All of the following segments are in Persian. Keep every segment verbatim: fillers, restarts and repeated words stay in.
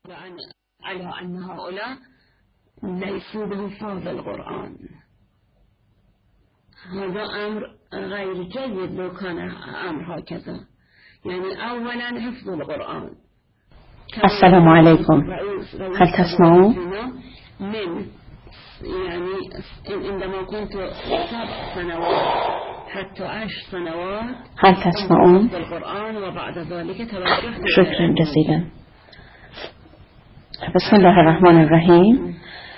على أن هؤلاء ليسوا بحفاظ القرآن. هذا أمر غير جيد لو كان أمر هكذا. يعني أولا حفظ القرآن. السلام عليكم، هل تسمعون؟ من يعني عندما كنت سبع سنوات حتى عشر سنوات هل تسمعون؟ القرآن، وبعد ذلك توجهت. شكرا جزيلا. بسم الله الرحمن الرحيم.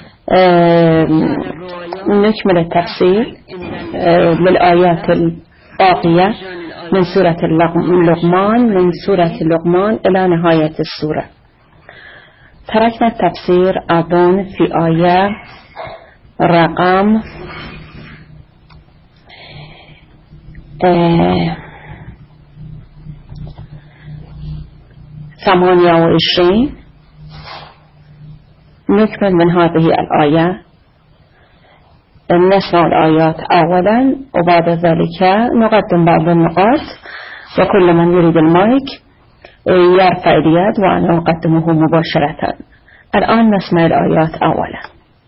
نكمل التفسير للآيات الباقية من سورة اللقمان من سورة اللقمان إلى نهاية السورة. تركنا التفسير أظن في آية رقم ثمانية وعشرين. نكمل من هذه الآية، نسمع الآيات أولا وبعد ذلك نقدم بعض النقاط، وكل من يريد المايك يرفع اليد وأنا أقدمه مباشرة. الآن نسمع الآيات أولا.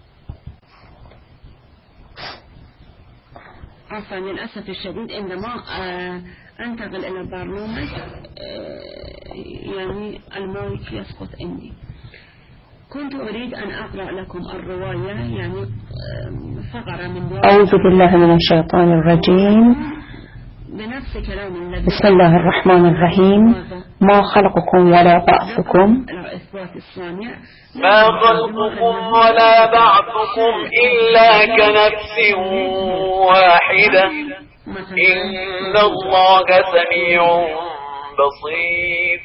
عفوا، للأسف الشديد عندما أنتقل إلى البرنامج يعني المايك يسقط عندي. كنت أريد أن أقرأ لكم الرواية، يعني فقرة من أعوذ بالله من الشيطان الرجيم. بنفس كلام النبي. بسم الله الرحمن الرحيم. ما خلقكم ولا بعثكم ما خلقكم ولا بعثكم إلا كنفس واحدة إن الله سميع بصير.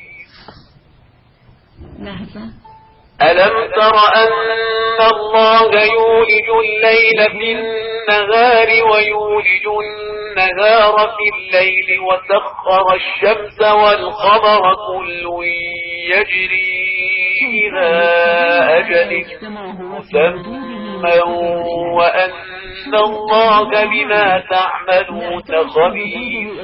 لحظة. ألم تر أن الله يولج الليل في النهار ويولج النهار في الليل وسخر الشمس والقمر كل يجري إلى أجل مسمى وأن الله بما تعملون خبير.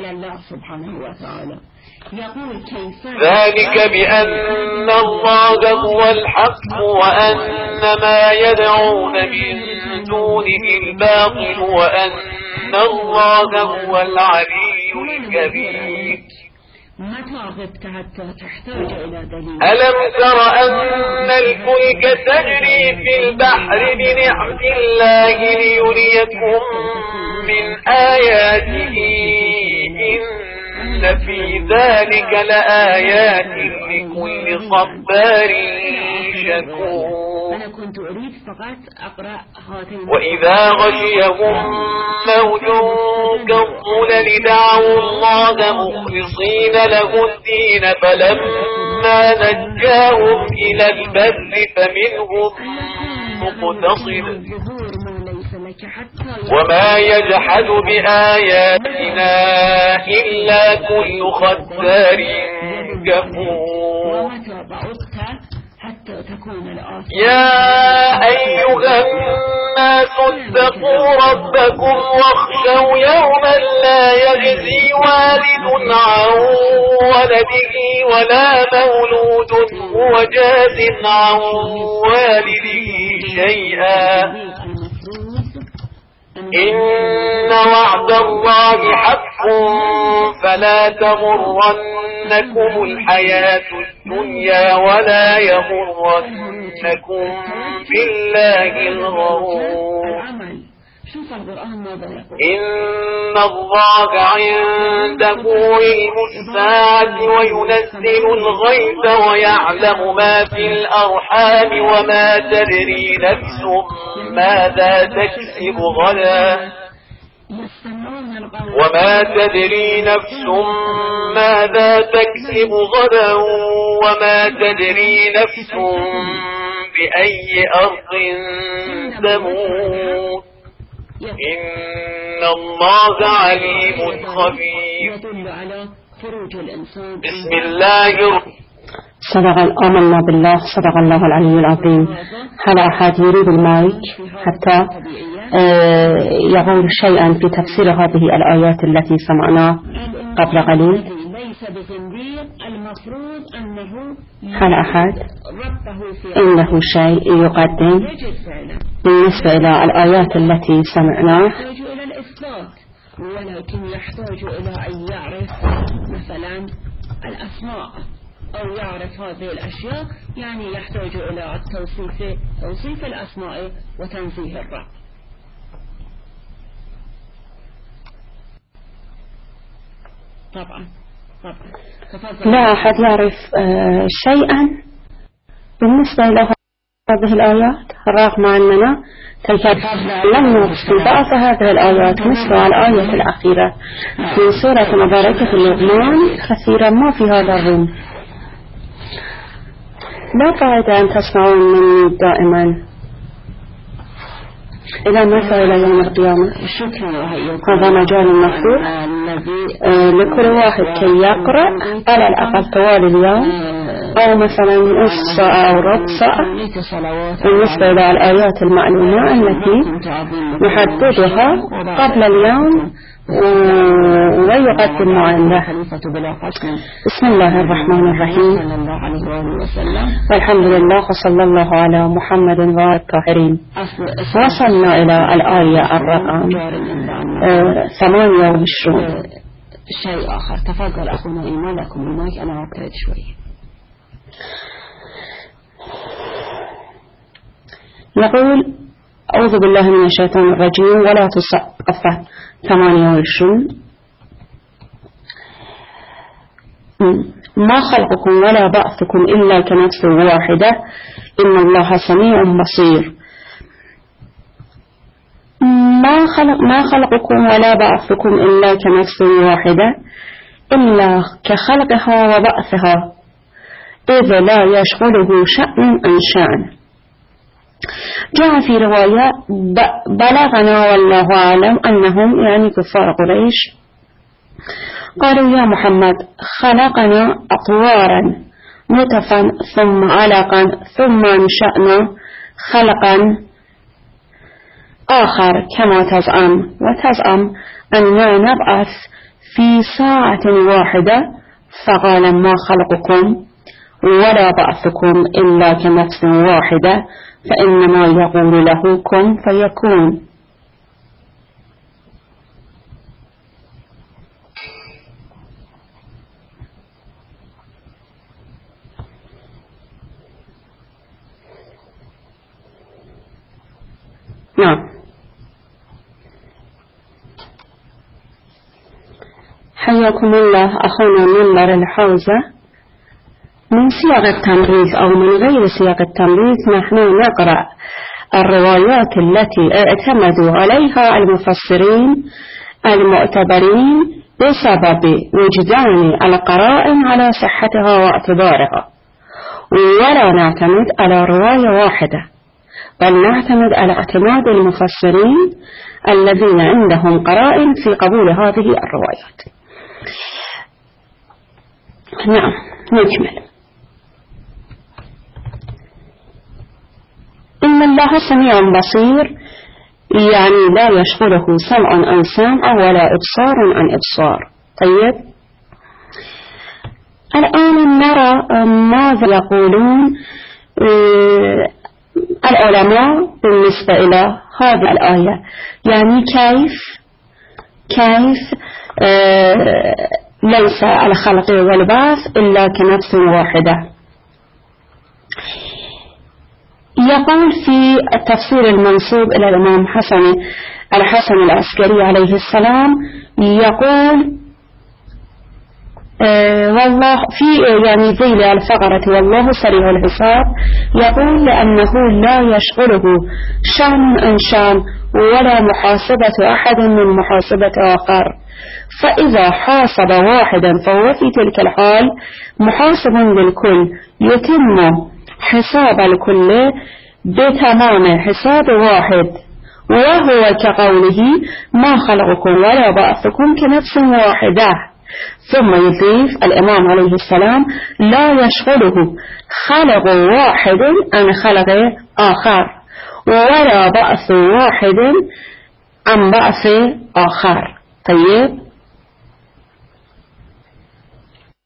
ذلك بأن الله هو الحق وأن ما يدعون من دونه الباطل وأن الله هو العلي الكبير. ألم تر أن الفلك تجري في البحر بنعمة الله ليريكم من آياته إن في ذلك لآيات لكل صبار شكور. أنا كنت أريد فقط أقرأ هاتين. وإذا غشيهم موج كالظلل دعوا الله مخلصين له الدين فلما نجاهم إلى البر فمنهم مقتصد وما يجحد بآياتنا إلا كل ختار كفور. يا أيها الناس اتقوا ربكم واخشوا يوما لا يجزي والد عن ولده ولا مولود هو جاز عن والده شيئا إن وعد الله حق فلا تغرنكم الحياة الدنيا ولا يغرنكم بالله الغرور. إن الله عنده علم الساعة وينزل الغيث ويعلم ما في الأرحام وما تدري نفس ماذا تكسب غدا وما تدري نفس ماذا تكسب غدا وما تدري نفس بأي أرض تموت إن الله عليم خبير. بسم الله الرحمن صدق آمنا بالله. صدق الله العلي العظيم. هل أحد يريد المايك حتى يقول شيئا في تفسير هذه الآيات التي سمعناها قبل قليل؟ ليس بزنديق، المفروض أنه هل أحد ربطه في عنده شيء يقدم يجب فعلا بالنسبة إلى الآيات التي سمعناها؟ يحتاج إلى الإثبات، ولكن يحتاج إلى أن يعرف مثلا الأسماء أو يعرف هذه الأشياء، يعني يحتاج إلى التوصيف توصيف الأسماء وتنزيه الرب. طبعا طبعا لا أحد يعرف آه شيئا بالنسبة إلى هذه الآيات، رغم أننا تكاد لم نرسل بعض هذه الآيات مثل الآية الأخيرة في سورة مباركة اللقمان كثيرا ما في هذا الروم. لا فائدة أن تسمعون مني دائما إلى متى؟ إلى يوم القيامة. هذا مجال مفتوح آه لكل واحد كي يقرأ على الأقل طوال اليوم، أو مثلا نصف ساعة أو ربع ساعة بالنسبة إلى الآيات المعلومة التي نحددها قبل اليوم ويقدم معنا. بسم الله الرحمن الرحيم، والحمد لله وصلى الله على محمد وعلى الطاهرين. وصلنا إلى الآية الرقم ثمانية وعشرين. شيء آخر، تفضل أخونا إيمان، لكم المايك، أنا أبتعد شوي. يقول أعوذ بالله من الشيطان الرجيم ولا تصفى ثمانية وعشرين. ما خلقكم ولا بعثكم إلا كنفس واحدة إن الله سميع بصير. ما خلق ما خلقكم ولا بعثكم إلا كنفس واحدة إلا كخلقها وبعثها إذ لا يشغله شأن عن شأن. جاء في رواية بلغنا والله أعلم أنهم يعني كفار قريش قالوا يا محمد خلقنا أطوارا نطفا ثم علقا ثم انشأنا خلقا آخر كما تزعم، وتزعم أننا نبعث في ساعة واحدة. فقال ما خلقكم ولا بعثكم إلا كنفس واحدة فإنما يقول له كن فيكون. نعم، حياكم الله أخونا منبر الحوزة. من سياق التمريز أو من غير سياق التمريز نحن نقرأ الروايات التي اعتمدوا عليها المفسرين المعتبرين بسبب وجدان القرائن على صحتها واعتبارها، ولا نعتمد على رواية واحدة، بل نعتمد على اعتماد المفسرين الذين عندهم قرائن في قبول هذه الروايات. نعم، نكمل. إن الله سميع بصير، يعني لا يشغله سمع عن سمع ولا إبصار عن إبصار. طيب، الآن نرى ماذا يقولون العلماء بالنسبة إلى هذه الآية، يعني كيف كيف آه ليس الخلق والبعث إلا كنفس واحدة. يقول في التفسير المنسوب إلى الإمام حسن الحسن العسكري عليه السلام، يقول آه والله في يعني ذيل الفقرة والله سريع الحساب، يقول لأنه لا يشغله شأن عن شأن ولا محاسبة أحد من محاسبة آخر، فإذا حاسب واحدا فهو في تلك الحال محاسب للكل، يتم حساب الكل بتمام حساب واحد، وهو كقوله ما خلقكم ولا بعثكم كنفس واحدة. ثم يضيف الإمام عليه السلام لا يشغله خلق واحد عن خلق آخر ولا بعث واحد عن بعث آخر. طيب،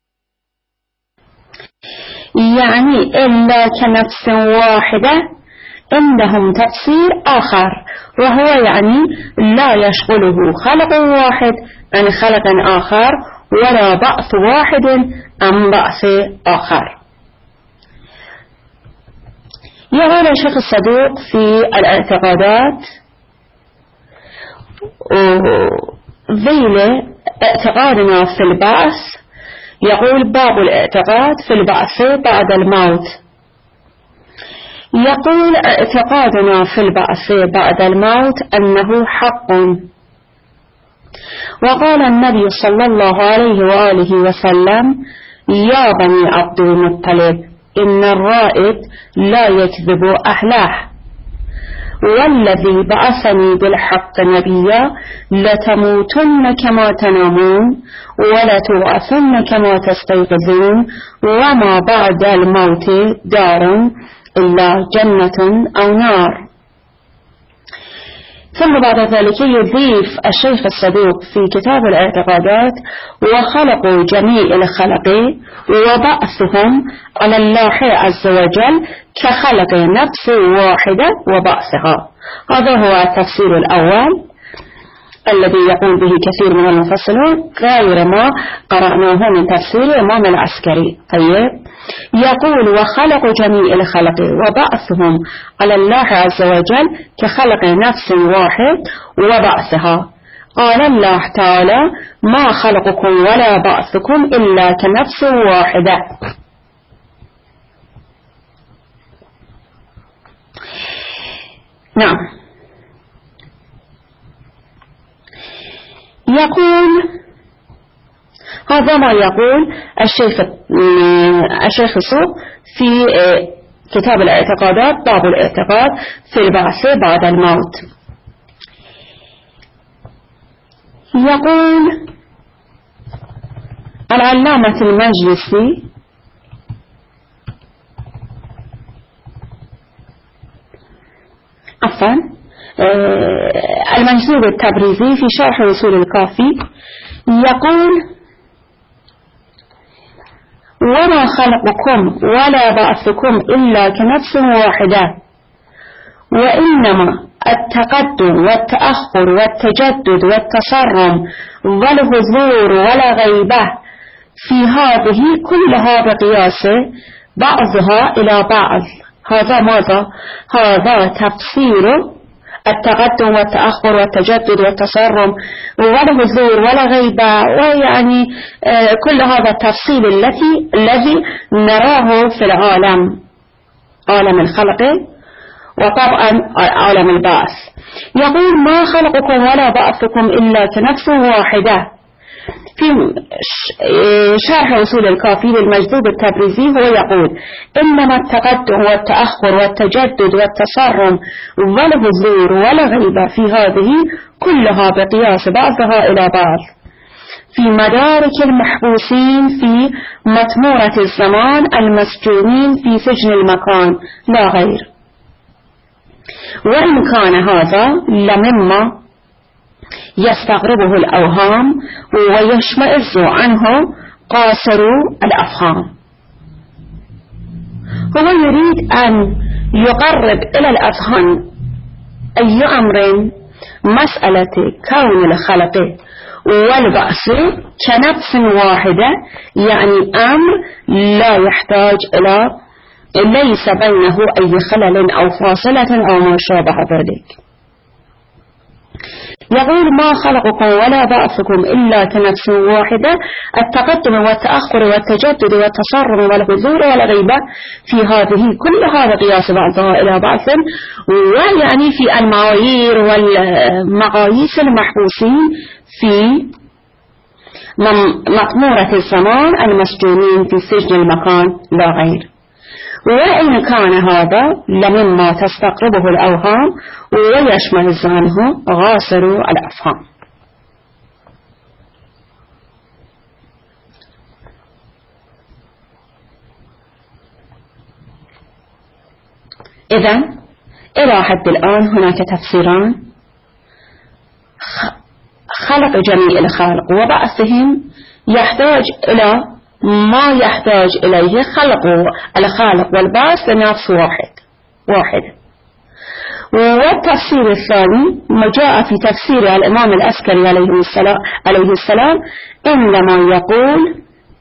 يعني إلا كنفس واحدة عندهم تفسير آخر، وهو يعني لا يشغله خلق واحد عن خلق آخر ولا بعث واحد عن بعث آخر. يقول الشيخ الصدوق في الاعتقادات ذيل اعتقادنا في البعث، يقول باب الاعتقاد في البعث بعد الموت. يقول اعتقادنا في البعث بعد الموت أنه حق، وقال النبي صلى الله عليه وآله وسلم: يا بني عبد المطلب إن الرائد لا يكذب أهله، والذي بعثني بالحق نبيا لتموتن كما تنامون ولتبعثن كما تستيقظون، وما بعد الموت دار إلا جنة أو نار. ثم بعد ذلك يضيف الشيخ الصدوق في كتاب الاعتقادات: وخلقوا جميع الخلق وبعثهم على الله عز وجل كخلق نفس واحدة وبعثها. هذا هو التفسير الأول الذي يقول به كثير من المفسرون غير ما قرأناه من تفسير الإمام العسكري. طيب، يقول وخلق جميع الخلق وبعثهم على الله عز وجل كخلق نفس واحد وبعثها. قال الله تعالى: ما خلقكم ولا بعثكم إلا كنفس واحدة. نعم. يقول هذا ما يقول الشيخ الشيخ الصدوق في كتاب الاعتقادات باب الاعتقاد في البعث بعد الموت. يقول العلامة المجلسي: عفوا المنسوب التبريزي في شرح أصول الكافي يقول: وما خلقكم ولا بعثكم إلا كنفس واحدة، وإنما التقدم والتأخر والتجدد والتصرم والحضور والغيبة في هذه كلها بقياس بعضها إلى بعض. هذا ماذا؟ هذا تفسير التقدم والتأخر والتجدد والتصرم والحضور والغيبة، ويعني كل هذا التفصيل الذي الذي نراه في العالم، عالم الخلق وطبعا عالم البعث. يقول: ما خلقكم ولا بعثكم إلا كنفس واحدة. في شرح أصول الكافي للمجذوب التبريزي هو يقول: إنما التقدم والتأخر والتجدد والتصرم والحضور والغيبة في هذه كلها بقياس بعضها إلى بعض في مدارك المحبوسين في مطمورة الزمان المسجونين في سجن المكان لا غير. وإن كان هذا لمما يستغربه الأوهام ويشمئز عنه قاصر الأفهام. هو يريد أن يقرب إلى الأذهان أي أمر مسألة كون الخلق والبعث كنفس واحدة، يعني أمر لا يحتاج إلى ليس بينه أي خلل أو فاصلة أو ما شابه ذلك. يقول: ما خلقكم ولا بعثكم إلا كنفس واحدة. التقدم والتأخر والتجدد والتصرم والحضور والغيبة في هذه كلها بقياس بعضها إلى بعض، ويعني في المعايير والمقاييس المحبوسين في مطمورة الزمان المسجونين في سجن المكان لا غير. وإن كان هذا لمما تستقربه الأوهام ويشمئز عنه غاصر الأفهام. إذن إلى حد الآن هناك تفسيران: خلق جميع الخلق وبعثهم يحتاج إلى ما يحتاج إليه خلق الخالق والبعث لنفس واحد واحد. والتفسير الثاني ما جاء في تفسير الإمام العسكري عليه السلام, عليه السلام عندما يقول،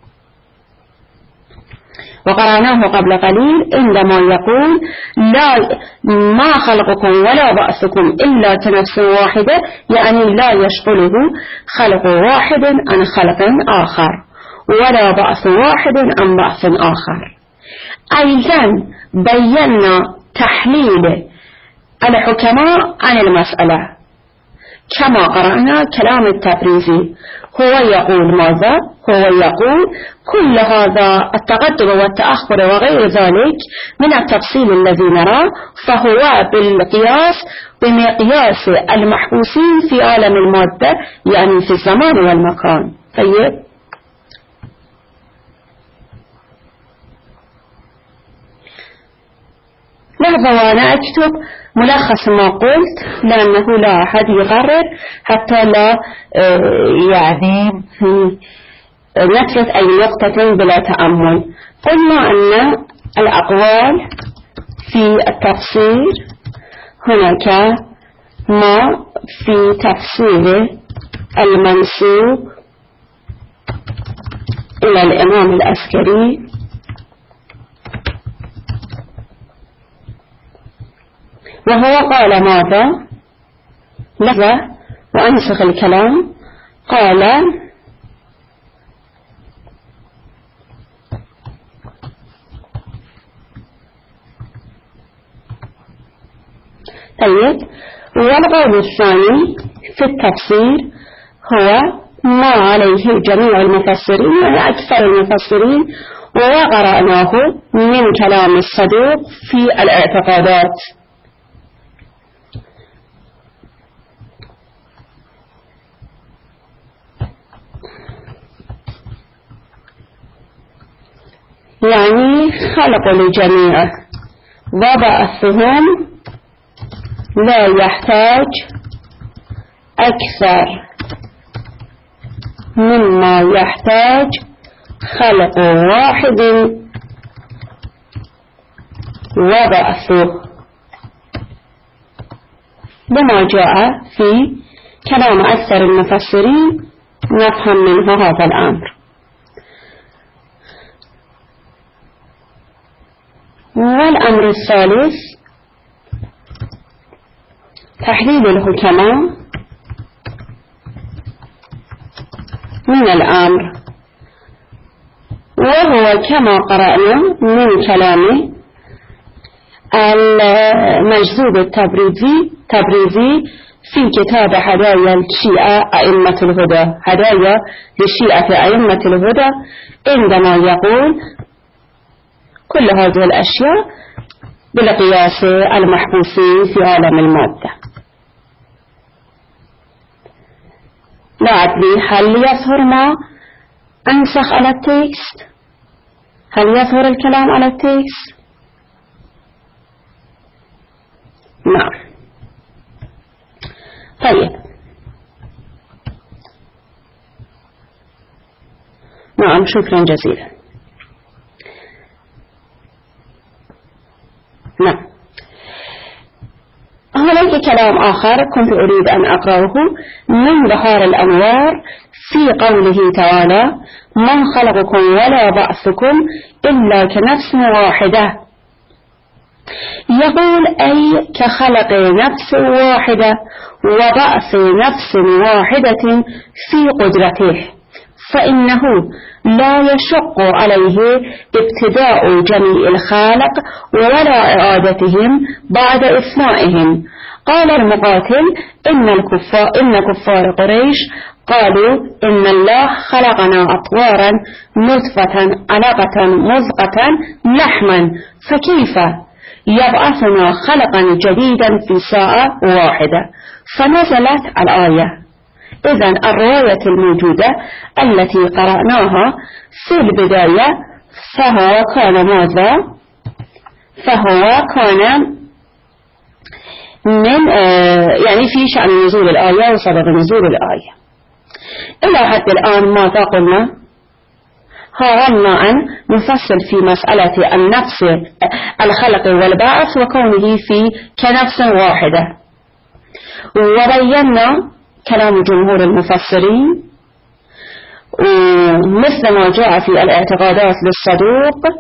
وقرأناه قبل قليل، عندما يقول لا ما خلقكم ولا بعثكم إلا كنفس واحدة، يعني لا يشغله خلق واحد عن خلق آخر ولا بعث واحد عن بعث آخر. أيضا بينا تحليل الحكماء عن المسألة كما قرأنا كلام التبريزي، هو يقول ماذا؟ هو يقول كل هذا التقدم والتأخر وغير ذلك من التفصيل الذي نراه فهو بالقياس بمقياس المحبوسين في عالم المادة، يعني في الزمان والمكان. طيب، لحظة وأنا أكتب ملخص ما قلت لأنه لا أحد يقرر حتى لا يعني نترك أي نقطة بلا تأمل. قلنا أن الأقوال في التفسير هناك ما في تفسير المنسوب إلى الإمام العسكري وهو قال ماذا؟ لذا وأنسخ الكلام. قال طيب، والقول الثاني في التفسير هو ما عليه جميع المفسرين وأكثر المفسرين، وقرأناه من كلام الصدوق في الاعتقادات. يعني خلق الجميع وبعثهم لا يحتاج أكثر مما يحتاج خلق واحد وبعثه، لما جاء في كلام أكثر المفسرين نفهم منه هذا الأمر. والأمر الثالث تحديد الحكماء من الأمر، وهو كما قرأنا من كلام المجذوب التبريزي تبريزي في كتاب هدايا الشيعة أئمة الهدى، هدايا للشيعة أئمة الهدى، عندما يقول كل هذه الأشياء بالقياس المحبوسين في عالم المادة. لا أدري هل يظهر ما أنسخ على التكست؟ هل يظهر الكلام على التكست؟ نعم. طيب، نعم، شكرا جزيلا. نعم، هناك كلام آخر كنت أريد أن أقرأه من بحار الأنوار في قوله تعالى ما خلقكم ولا بعثكم إلا كنفس واحدة. يقول أي كخلق نفس واحدة وبعث نفس واحدة في قدرته، فإنه لا يشق عليه ابتداء جميع الخالق ولا إعادتهم بعد إثنائهم. قال المقاتل إن الكفار إن كفار قريش قالوا إن الله خلقنا أطوارا نطفة علقة مضغة لحما، فكيف يبعثنا خلقا جديدا في ساعة واحدة؟ فنزلت الآية. إذن الرواية الموجودة التي قرأناها في البداية فهو كان ماذا؟ فهو كان من آه يعني في شأن نزول الآية وسبب نزول الآية. إلى حد الآن ماذا قلنا؟ حاولنا أن نفصل في مسألة النفس الخلق والبعث وكونه في كنفس واحدة، وبينا كلام جمهور المفسرين مثل ما جاء في الاعتقادات للصدوق،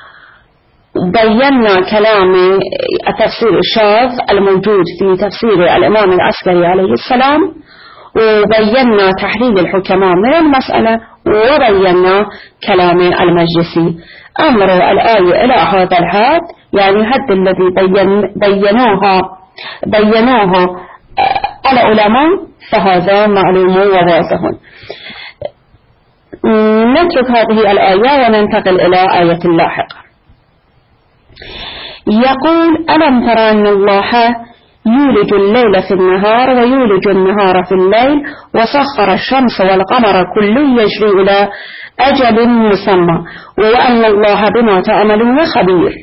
بينا كلام التفسير الشاذ الموجود في تفسير الإمام العسكري عليه السلام، وبينا تحليل الحكماء من المسألة، وبينا كلام المجلسي. أمر الآية إلى هذا الحد، يعني حد الذي بين بينوها بينوها العلماء، فهذا معلوم وواضح. نترك هذه الآية وننتقل إلى آية لاحقة. يقول: ألم ترى أن الله يولج الليل في النهار ويولج النهار في الليل وسخر الشمس والقمر كل يجري إلى أجل مسمى وأن الله بما تعملون خبير.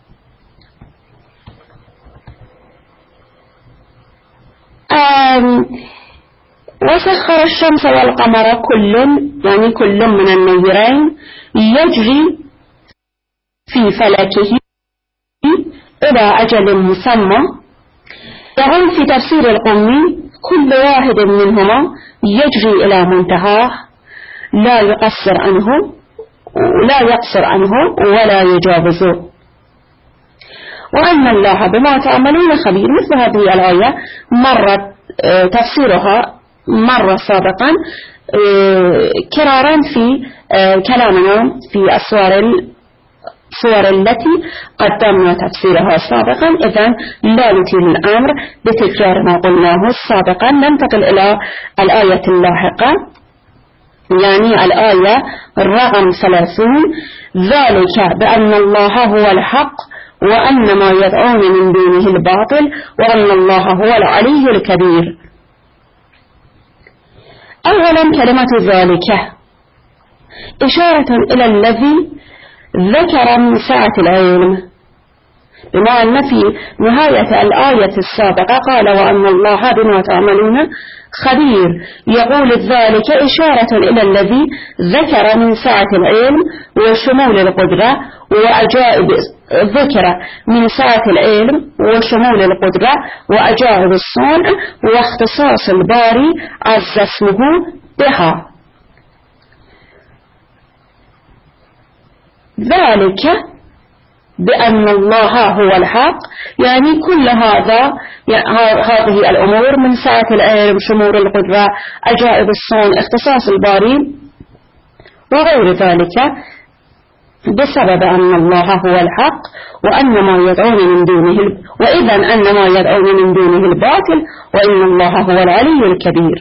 وسخر الشمس والقمر كل، يعني كل من النيرين يجري في فلكه إلى أجل مسمى. يقول في تفسير القمي: كل واحد منهما يجري إلى منتهاه لا يقصر عنه لا يقصر عنه ولا يجاوزه، وأن الله بما تعملون خبير. مثل هذه الآية مرت تفسيرها مرة سابقا كرارا في كلامنا في الصور الصور التي قدمنا تفسيرها سابقا. إذن لا نطيل الأمر بتكرار ما قلناه سابقا. ننتقل إلى الآية اللاحقة، يعني الآية رقم ثلاثون: ذلك بأن الله هو الحق وأن ما يدعون من دونه الباطل وأن الله هو العلي الكبير. أولا كلمة ذلك إشارة إلى الذي ذكر من سعة العلم، بما أن في نهاية الآية السابقة قال: وأن الله بما تعملون خبير. يقول ذلك إشارة إلى الذي ذكر من سعة العلم وشمول القدرة وأجائب ذكر من سعة العلم وشمول القدرة وأجائب الصنع واختصاص الباري عز اسمه بها. ذلك بأن الله هو الحق، يعني كل هذا يعني هذه الأمور من سعة العلم، شمول القدرة، أجائب الصنع، اختصاص الباري وغير ذلك، بسبب أن الله هو الحق وأن ما يدعون من دونه وإذا أن ما يدعون من دونه الباطل وإن الله هو العلي الكبير.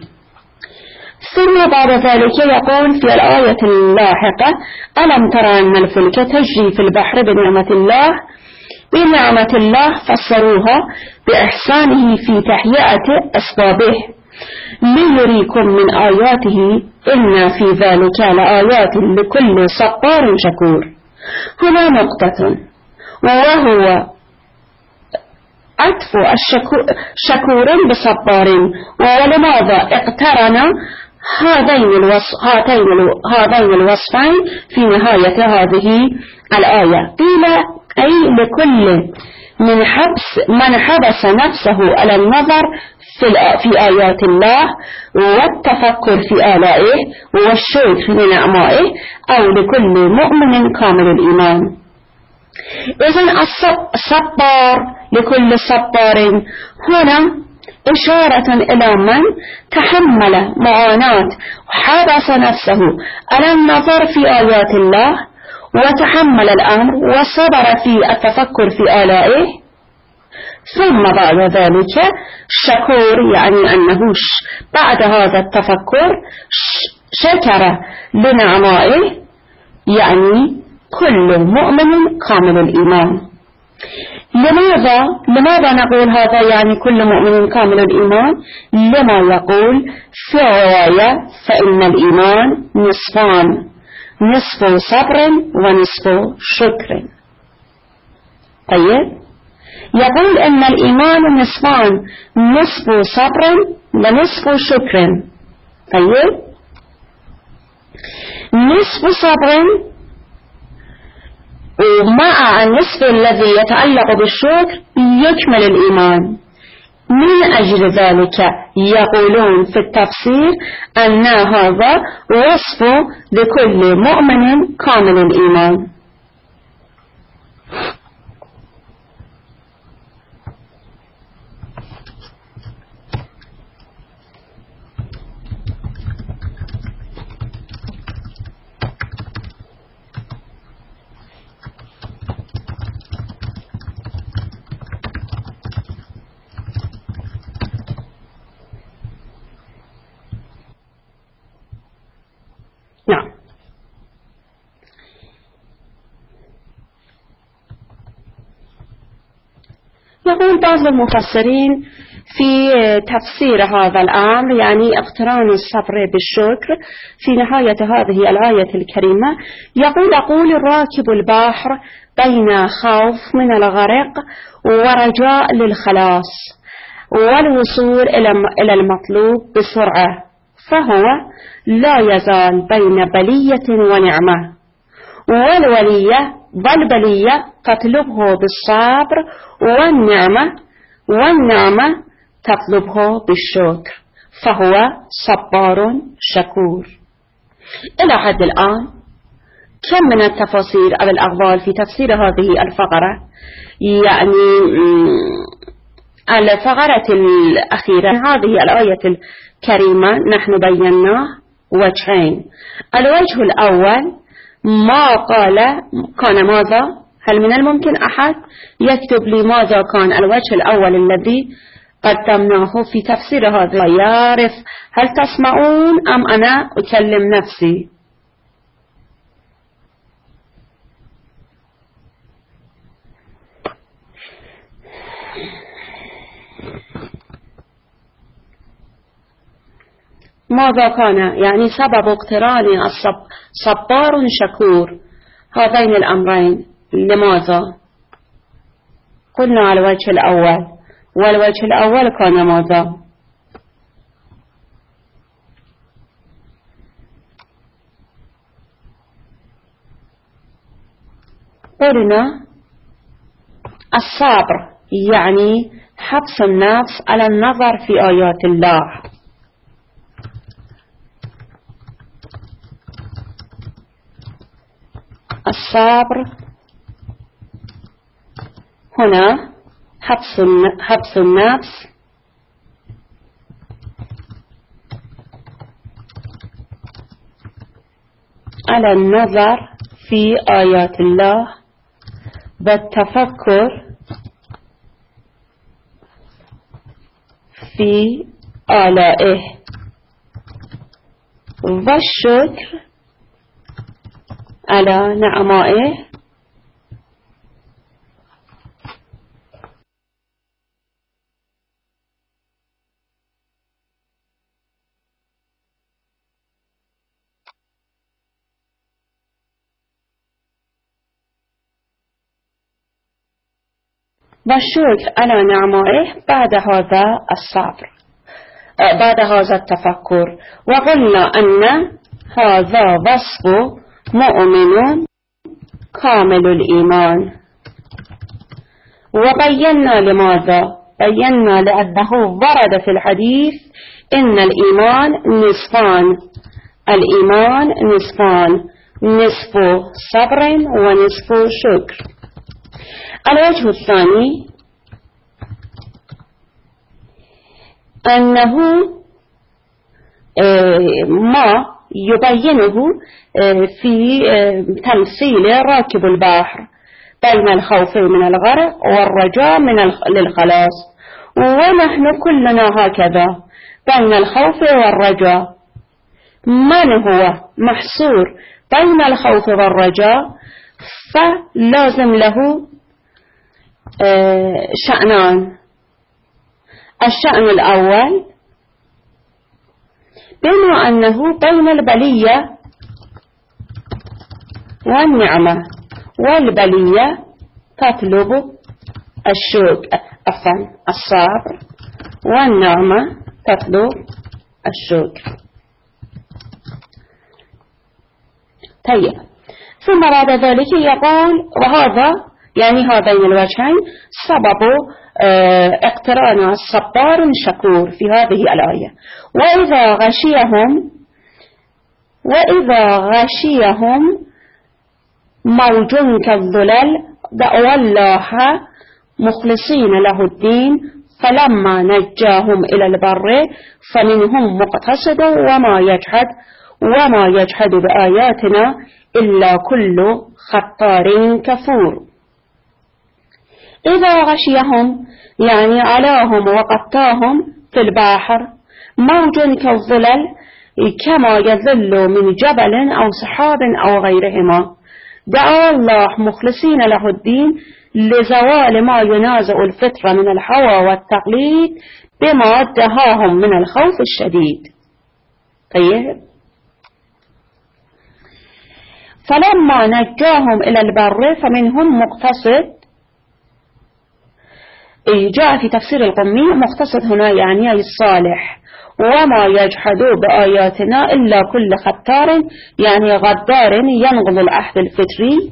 ثم بعد ذلك يقول في الآية اللاحقة: ألم ترى أن الفلك تجري في البحر بنعمة الله. بنعمة الله فسروها بإحسانه في تهيئة أسبابه ليريكم من آياته إن في ذلك لآيات لكل صبار شكور. هنا نقطة، وهو عطف شكور بصبار. ولماذا اقترن هذين الوصف هاتين هذين الوصفين في نهاية هذه الآية؟ قيل أي لكل من حبس من حبس نفسه على النظر في, في آيات الله والتفكر في آلائه والشكر لنعمائه، أو لكل مؤمن كامل الإيمان. إذن الصبار لكل صبار هنا إشارة إلى من تحمل معاناة وحبس نفسه على النظر في آيات الله وتحمل الأمر وصبر في التفكر في آلائه، ثم بعد ذلك شكور، يعني أنه بعد هذا التفكر شكر لنعمائه، يعني كل مؤمن كامل الإيمان. لماذا لماذا نقول هذا يعني كل مؤمن كامل الإيمان؟ لما يقول في رواية: فإن الإيمان نصفان، نصف صبر ونصف شكر. طيب، يقول إن الإيمان نصفان، نصف صبر ونصف شكر. طيب، نصف صبر ومع النصف الذي يتعلق بالشكر يكمل الإيمان. من أجل ذلك يقولون في التفسير أن هذا وصف لكل مؤمن كامل الإيمان. نعم. يقول بعض المفسرين في تفسير هذا الأمر يعني اقتران الصبر بالشكر في نهاية هذه الآية الكريمة، يقول أقول الراكب البحر بين خوف من الغرق ورجاء للخلاص والوصول إلى المطلوب بسرعة، فهو لا يزال بين بلية ونعمة، والولية والبلية تطلبه بالصبر والنعمة والنعمة تطلبه بالشكر، فهو صبار شكور. إلى حد الآن كم من التفاصيل أو الأقوال في تفسير هذه الفقرة؟ يعني الفقرة الأخيرة هذه الآية الكريمة نحن بيناه وجهين. الوجه الأول ما قال كان ماذا؟ هل من الممكن أحد يكتب لي ماذا كان الوجه الأول الذي قدمناه في تفسير هذا؟ يعرف. هل تسمعون أم أنا أكلم نفسي؟ ماذا كان يعني سبب اقتران صبار شكور هذين الأمرين؟ لماذا؟ قلنا على الوجه الأول، والوجه الأول كان ماذا؟ قلنا الصبر يعني حبس النفس على النظر في آيات الله. الصبر هنا حبس حبس النفس على النظر في آيات الله والتفكر في آلائه والشكر على نعمائه والشكر على نعمائه بعد هذا الصبر، بعد هذا التفكر. وقلنا أن هذا وصف مؤمن كامل الإيمان. وبينا لماذا؟ بينا لأنه ورد في الحديث إن الإيمان نصفان، الإيمان نصفان، نصف صبر ونصف شكر. الوجه الثاني أنه ما يبينه في تمثيل راكب البحر بين الخوف من الغرق والرجاء من للخلاص، ونحن كلنا هكذا بين الخوف والرجاء. من هو محصور بين الخوف والرجاء فلازم له شأنان. الشأن الأول بما أنه بين البلية والنعمة، والبلية تطلب الشكر عفوا الصبر، والنعمة تطلب الشكر. طيب، ثم بعد ذلك يقول وهذا يعني هذين الوجهين سبب اقتران الصبار شكور في هذه الآية. وإذا غشيهم وإذا غشيهم موج كالظلل دعوا الله مخلصين له الدين فلما نجاهم إلى البر فمنهم مقتصد وما يجحد وما يجحد بآياتنا إلا كل خطار كفور. إذا غشيهم يعني علاهم وقطاهم في البحر موج كالظلل كما يظل من جبل أو سحاب أو غيرهما دعا الله مخلصين له الدين لزوال ما ينازع الفطرة من الهوى والتقليد بما دهاهم من الخوف الشديد. طيب، فلما نجاهم إلى البر فمنهم مقتصد. جاء في تفسير القمي مقتصد هنا يعني الصالح. وما يجحد بآياتنا إلا كل خطار يعني غدار ينقض العهد الفطري.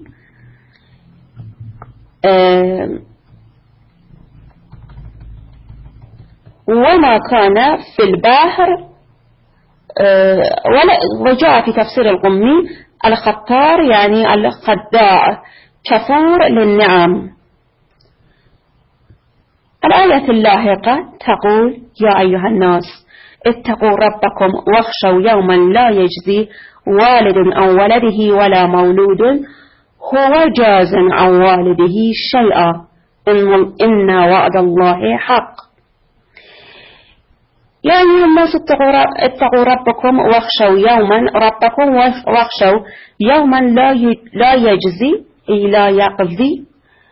وما كان في البحر. وجاء في تفسير القمي الخطار يعني الخداع كفور للنعم. الآية اللاحقة تقول يا أيها الناس اتقوا ربكم واخشوا يوما لا يجزي والد عن ولده ولا مولود هو جاز عن والده شيئا إن وعد الله حق. يعني الناس اتقوا ربكم واخشوا يوما ربكم واخشوا يوما لا يجزي لا يقضي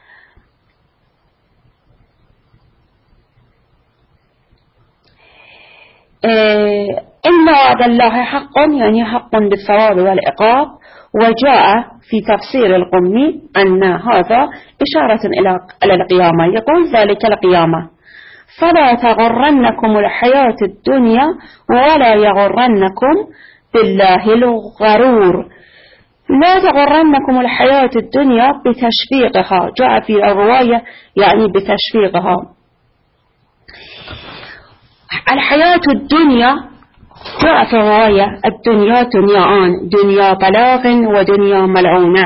إن وعد الله حق يعني حق بالثواب والعقاب. وجاء في تفسير القمي أن هذا إشارة إلى القيامة. يقول ذلك القيامة فلا تغرنكم الحياة الدنيا ولا يغرنكم بالله الغرور. لا تغرنكم الحياة الدنيا بتشفيقها. جاء في الرواية يعني بتشفيقها. الحياة الدنيا جاء في الرواية الدنيا دنياان دنيا بلاغ ودنيا ملعونة.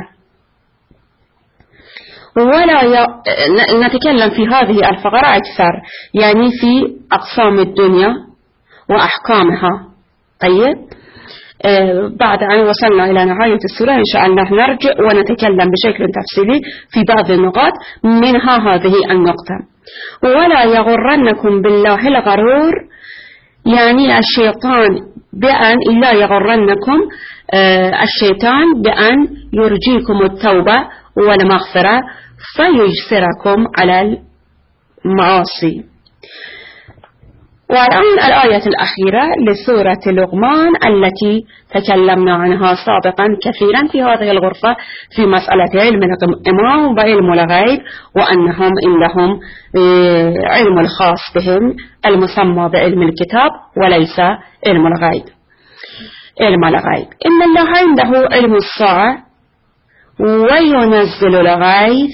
ولا ي... نتكلم في هذه الفقرة أكثر يعني في أقسام الدنيا وأحكامها. طيب، آه بعد أن وصلنا إلى نهاية السورة إن شاء الله نرجع ونتكلم بشكل تفصيلي في بعض النقاط منها هذه النقطة. ولا يغرنكم بالله الغرور يعني الشيطان بأن لا يغرنكم آه الشيطان بأن يرجيكم التوبة والمغفرة فيجسركم على المعاصي. والآن الآية الأخيرة لسورة لقمان التي تكلمنا عنها سابقا كثيرا في هذه الغرفة في مسألة علم الإمام وعلم الغيب وأنهم عندهم علم الخاص بهم المسمى بعلم الكتاب وليس علم الغيب. علم الغيب إن الله عنده علم الساعة وينزل الغيث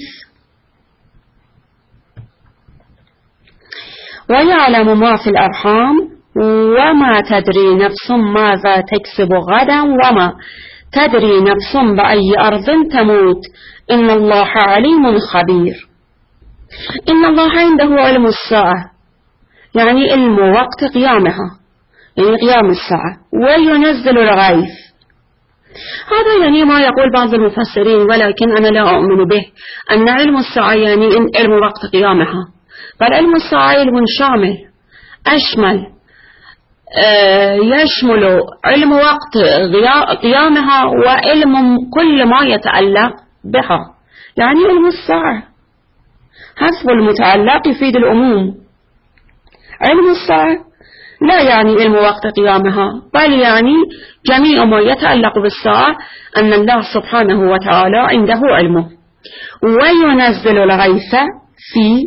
ويعلم ما في الأرحام وما تدري نفس ماذا تكسب غدا وما تدري نفس بأي أرض تموت إن الله عليم خبير. إن الله عنده علم الساعة يعني علم وقت قيامها يعني قيام الساعة. وينزل الغيث هذا يعني ما يقول بعض المفسرين ولكن أنا لا أؤمن به أن علم الساعة يعني علم وقت قيامها، بل علم الساعة علم شامل أشمل آه يشمل علم وقت قيامها وعلم كل ما يتعلق بها. يعني علم الساعة حسب المتعلق يفيد العموم. علم الساعة لا يعني علم وقت قيامها بل يعني جميع ما يتعلق بالساعة أن الله سبحانه وتعالى عنده علمه. وينزل الغيث في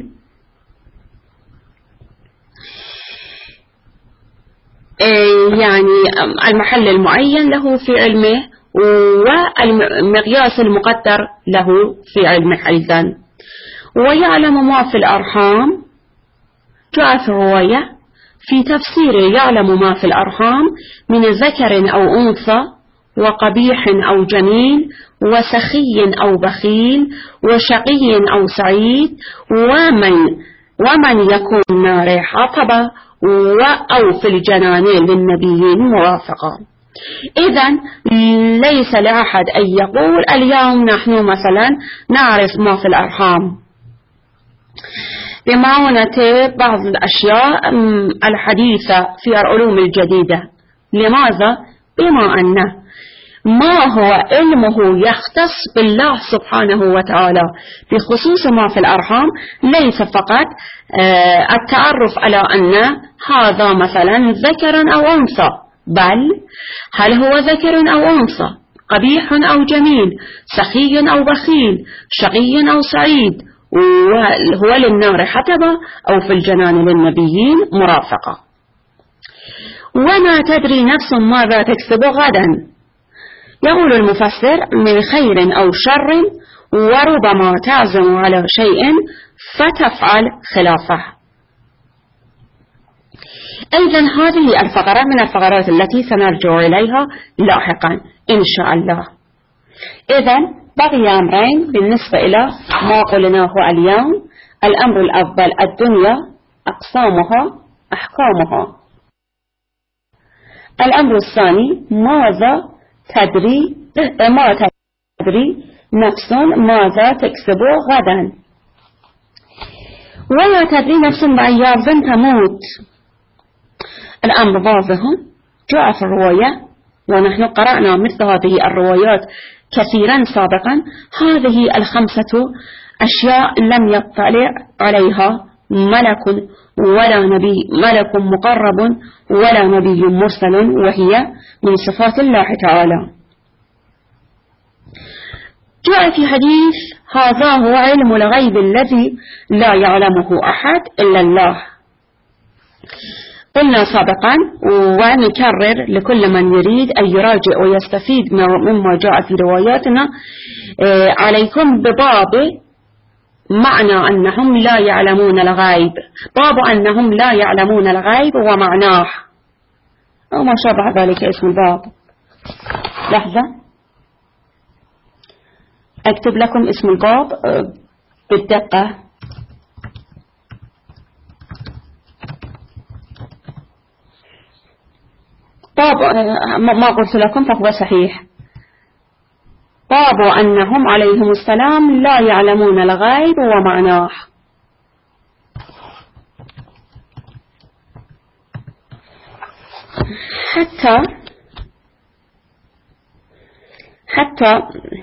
يعني المحل المعين له في علمه والمقياس المقدر له في علمه أيضا. ويعلم ما في الأرحام، جاء في الرواية في تفسيره يعلم ما في الأرحام من ذكر أو أنثى وقبيح أو جميل وسخي أو بخيل وشقي أو سعيد ومن ومن يكون نار حطب أو في الجنانين للنبيين موافقا. إذن ليس لأحد أن يقول اليوم نحن مثلا نعرف ما في الأرحام بمعونة بعض الأشياء الحديثة في العلوم الجديدة. لماذا؟ بما أنه ما هو علمه يختص بالله سبحانه وتعالى بخصوص ما في الأرحام، ليس فقط التعرف على أن هذا مثلا ذكر أو أنثى، بل هل هو ذكر أو أنثى، قبيح أو جميل، سخي أو بخيل، شقي أو سعيد، وهو للنار حطبة أو في الجنان للنبيين مرافقة. وما تدري نفس ماذا تكسب غدا، يقول المفسر من خير أو شر، وربما تعزم على شيء فتفعل خلافه. أيضا هذه الفقرة من الفقرات التي سنرجع إليها لاحقا إن شاء الله. إذن بقي أمرين بالنسبة إلى ما قلناه اليوم. الأمر الأول الدنيا أقسامها أحكامها. الأمر الثاني ماذا تدري ما تدري نفس ماذا تكسب غدا. ولا تدري نفس بأي أرض تموت. الأمر واضح جاء في الرواية، ونحن قرأنا مثل هذه الروايات كثيرا سابقا. هذه الخمسة أشياء لم يطلع عليها ملك ولا نبي ملك مقرب ولا نبي مرسل، وهي من صفات الله تعالى. جاء في حديث هذا هو علم الغيب الذي لا يعلمه أحد إلا الله. قلنا سابقا ونكرر لكل من يريد أن يراجع ويستفيد مما جاء في رواياتنا، عليكم بباب معنى أنهم لا يعلمون الغيب، باب أنهم لا يعلمون الغيب ومعناه أو ما شابه ذلك اسم الباب. لحظة أكتب لكم اسم الباب بالدقة. باب ما قلت لكم فهو صحيح. باب أنهم عليهم السلام لا يعلمون الغيب ومعناه. حتى حتى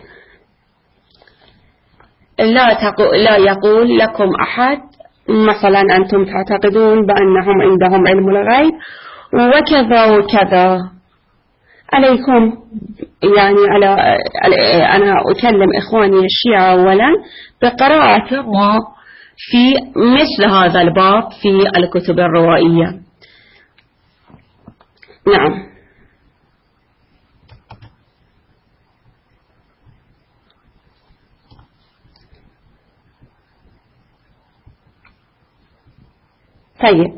لا تقول لا يقول لكم أحد مثلا أنتم تعتقدون بأنهم عندهم علم الغيب وكذا وكذا. عليكم يعني على أنا أكلم إخواني الشيعة أولا بقراءة ما في مثل هذا الباب في الكتب الروائية. نعم. طيب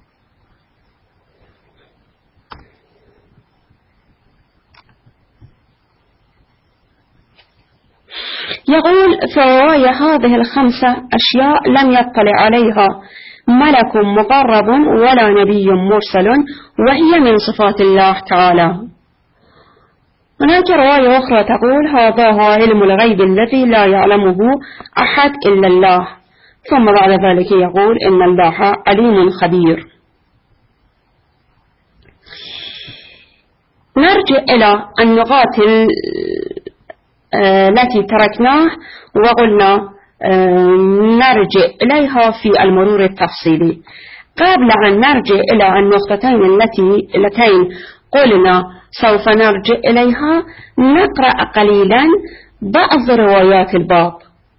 يقول في رواية هذه الخمسة أشياء لم يطلع عليها ملك مقرب ولا نبي مرسل، وهي من صفات الله تعالى. هناك رواية أخرى تقول هذا هو علم الغيب الذي لا يعلمه أحد إلا الله، ثم بعد ذلك يقول إن الله عليم خبير. نرجع إلى النقاط التي تركناه وقلنا نرجع إليها في المرور التفصيلي. قبل أن نرجع إلى النقطتين التي اللتين قلنا سوف نرجع إليها، نقرأ قليلا بعض روايات الباب.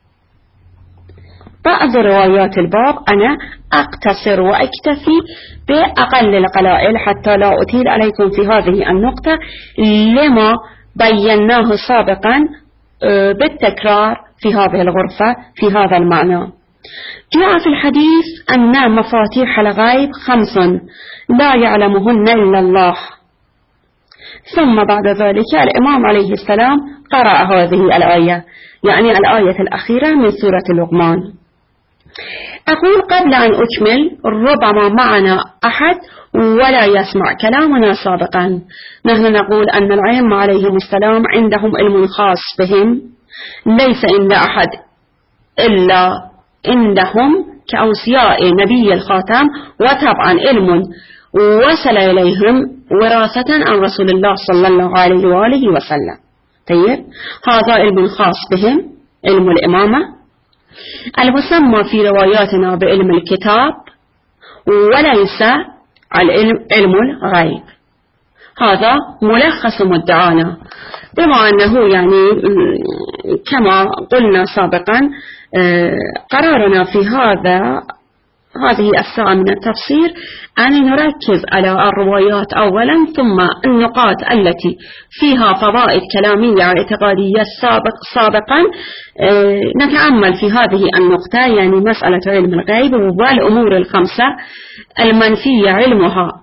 بعض روايات الباب أنا أقتصر وأكتفي بأقل القلائل حتى لا أطيل عليكم في هذه النقطة، لما بيناه سابقا بالتكرار في هذه الغرفة في هذا المعنى. جاء في الحديث أن مفاتيح الغيب خمس لا يعلمهن إلا الله. ثم بعد ذلك الإمام عليه السلام قرأ هذه الآية، يعني الآية الأخيرة من سورة لقمان. أقول قبل أن أكمل ربما معنا أحد ولا يسمع كلامنا سابقا. نحن نقول أن الأئمة عليهم السلام عندهم علم خاص بهم ليس عند أحد إلا عندهم كأوصياء نبي الخاتم، وطبعا علم وصل إليهم وراثة عن رسول الله صلى الله عليه وآله وسلم. طيب، هذا علم خاص بهم، علم الإمامة المسمى في رواياتنا بعلم الكتاب، وليس علم الغيب. هذا ملخص مدعانا، بما أنه يعني كما قلنا سابقا قرارنا في هذا هذه الساعة من التفسير أن نركز على الروايات أولا، ثم النقاط التي فيها فوائد كلامية اعتقادية سابق سابقا نتأمل في هذه النقطة، يعني مسألة علم الغيب والأمور الخمسة المنفي علمها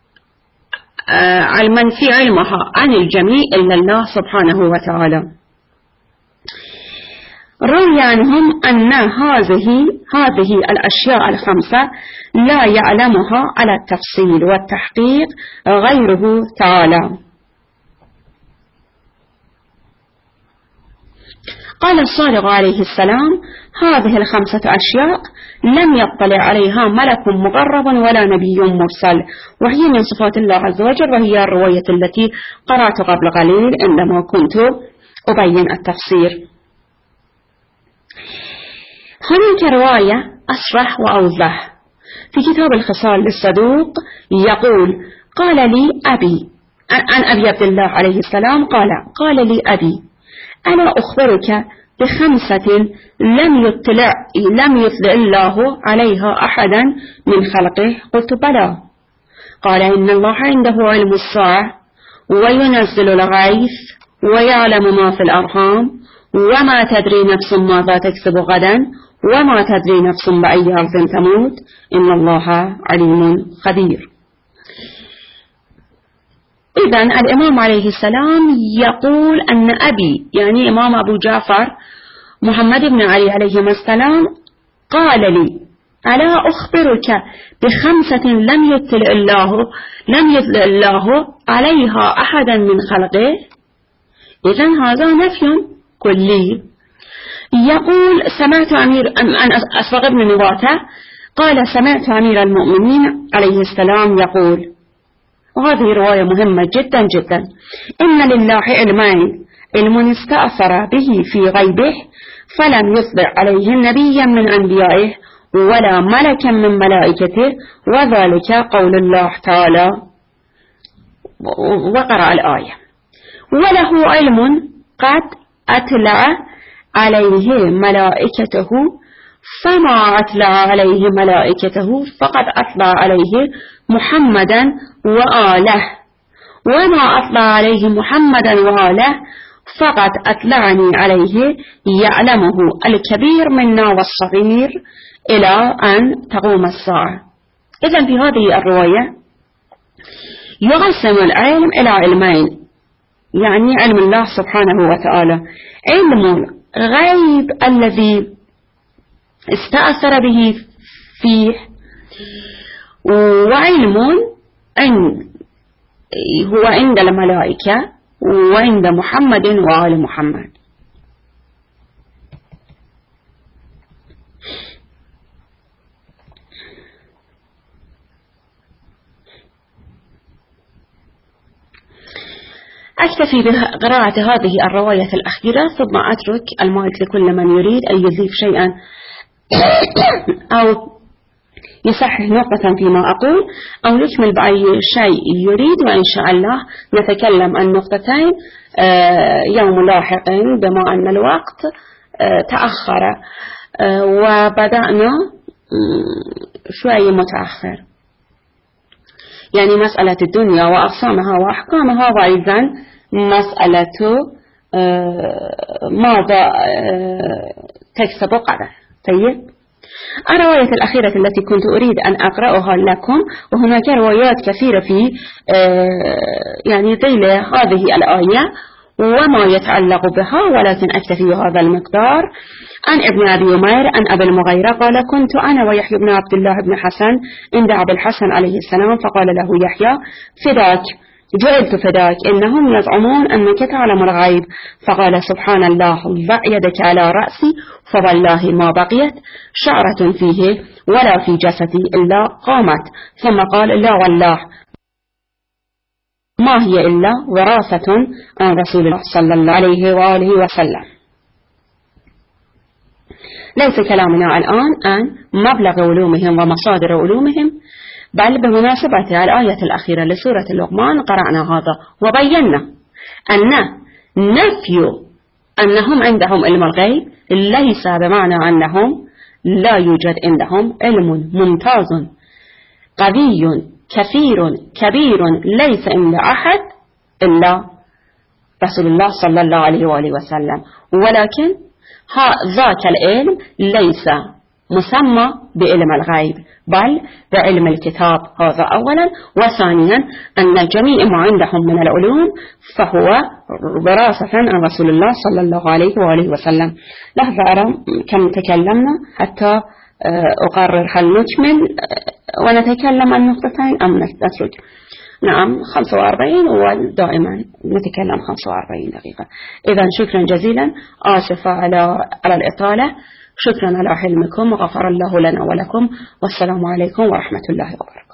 المنفي علمها عن الجميع إلا الله سبحانه وتعالى. روي عنهم أن هذه هذه الأشياء الخمسة لا يعلمها على التفصيل والتحقيق غيره تعالى. قال الصادق عليه السلام: هذه الخمسة أشياء لم يطلع عليها ملك مقرب ولا نبي مرسل، وهي من صفات الله عز وجل، وهي الرواية التي قرأت قبل قليل عندما كنت أبين التفسير. هناك رواية أصرح وأوضح في كتاب الخصال للصدوق، يقول: قال لي أبي عن أبي عبد الله عليه السلام قال: قال لي أبي: أنا أخبرك بخمسة لم يطلع لم يطلع الله عليها أحدا من خلقه. قلت: بلى. قال: إن الله عنده علم الساعة وينزل الغيث ويعلم ما في الأرحام وما تدري نفس ماذا تكسب غدا وما تدري نفس بأي أرض تموت إن الله عليم خبير. إذن الإمام عليه السلام يقول أن أبي، يعني إمام أبو جعفر محمد بن علي عليه السلام، قال لي: ألا أخبرك بخمسة لم يطلع الله لم يطلع الله عليها أحدا من خلقه. إذن هذا نفي كلي. يقول: سمعت أمير أن أسبغ بن نباتة قال: سمعت أمير المؤمنين عليه السلام يقول، وهذه رواية مهمة جدا جدا: إن لله علمين، علم استأثر به في غيبه فلم يطلع عليه نبيا من أنبيائه ولا ملكا من ملائكته، وذلك قول الله تعالى. وقرأ الآية: وله علم قد أطلع عليه ملائكته فما أطلع عليه ملائكته فقد أطلع عليه محمدا وآله، وما أطلع عليه محمدا وآله فقد أطلعني عليه يعلمه الكبير منا والصغير إلى أن تقوم الساعة. إذن في هذه الرواية يقسم العلم إلى علمين، يعني علم الله سبحانه وتعالى، علم الغيب الذي استأثر به فيه، وعلم هو عند الملائكة وعند محمد وآل محمد. أكتفي بقراءة هذه الرواية الأخيرة، ثم أترك المايك لكل من يريد أن يضيف شيئا أو يصحح نقطة فيما أقول أو يكمل بأي شيء يريد، وإن شاء الله نتكلم عن نقطتين يوم لاحق بما أن الوقت تأخر وبدأنا شوي متأخر، يعني مسألة الدنيا وأقسامها وأحكامها، وأيضا مسألة ماذا تكسب غدا. طيب، الرواية الأخيرة التي كنت أريد أن أقرأها لكم، وهناك روايات كثيرة في يعني ذيل هذه الآية وما يتعلق بها، ولكن أكتفي بهذا المقدار. عن ابن أبي عمير عن أبي المغيرة قال: كنت أنا ويحيى بن عبد الله بن حسن عند أبي الحسن عليه السلام، فقال له يحيى: فداك، جعلت فداك، إنهم يزعمون أنك تعلم الغيب. فقال: سبحان الله، ضع يدك على رأسي، فوالله ما بقيت شعرة فيه ولا في جسدي إلا قامت. ثم قال: لا والله ما هي إلا وراثة عن رسول الله صلى الله عليه وآله وسلم. ليس كلامنا الآن عن مبلغ علومهم ومصادر علومهم، بل بمناسبة الآية الأخيرة لسورة اللقمان قرأنا هذا وبينا أن نفي أنهم عندهم علم الغيب ليس بمعنى أنهم لا يوجد عندهم علم ممتاز قوي كثير كبير ليس عند أحد إلا رسول الله صلى الله عليه وآله وسلم، ولكن ذاك العلم ليس مسمى بعلم الغيب بل بعلم الكتاب. هذا أولا. وثانيا أن جميع ما عندهم من العلوم فهو وراثة عن رسول الله صلى الله عليه وآله وسلم. لحظة أرى كم تكلمنا حتى أقرر هل نكمل ونتكلم عن نقطتين أم نترك. نعم خمسة وأربعين، ودائما نتكلم خمسة وأربعين دقيقة. إذا شكرا جزيلا، آسفة على على الإطالة، شكرا على حلمكم وغفر الله لنا ولكم، والسلام عليكم ورحمة الله وبركاته.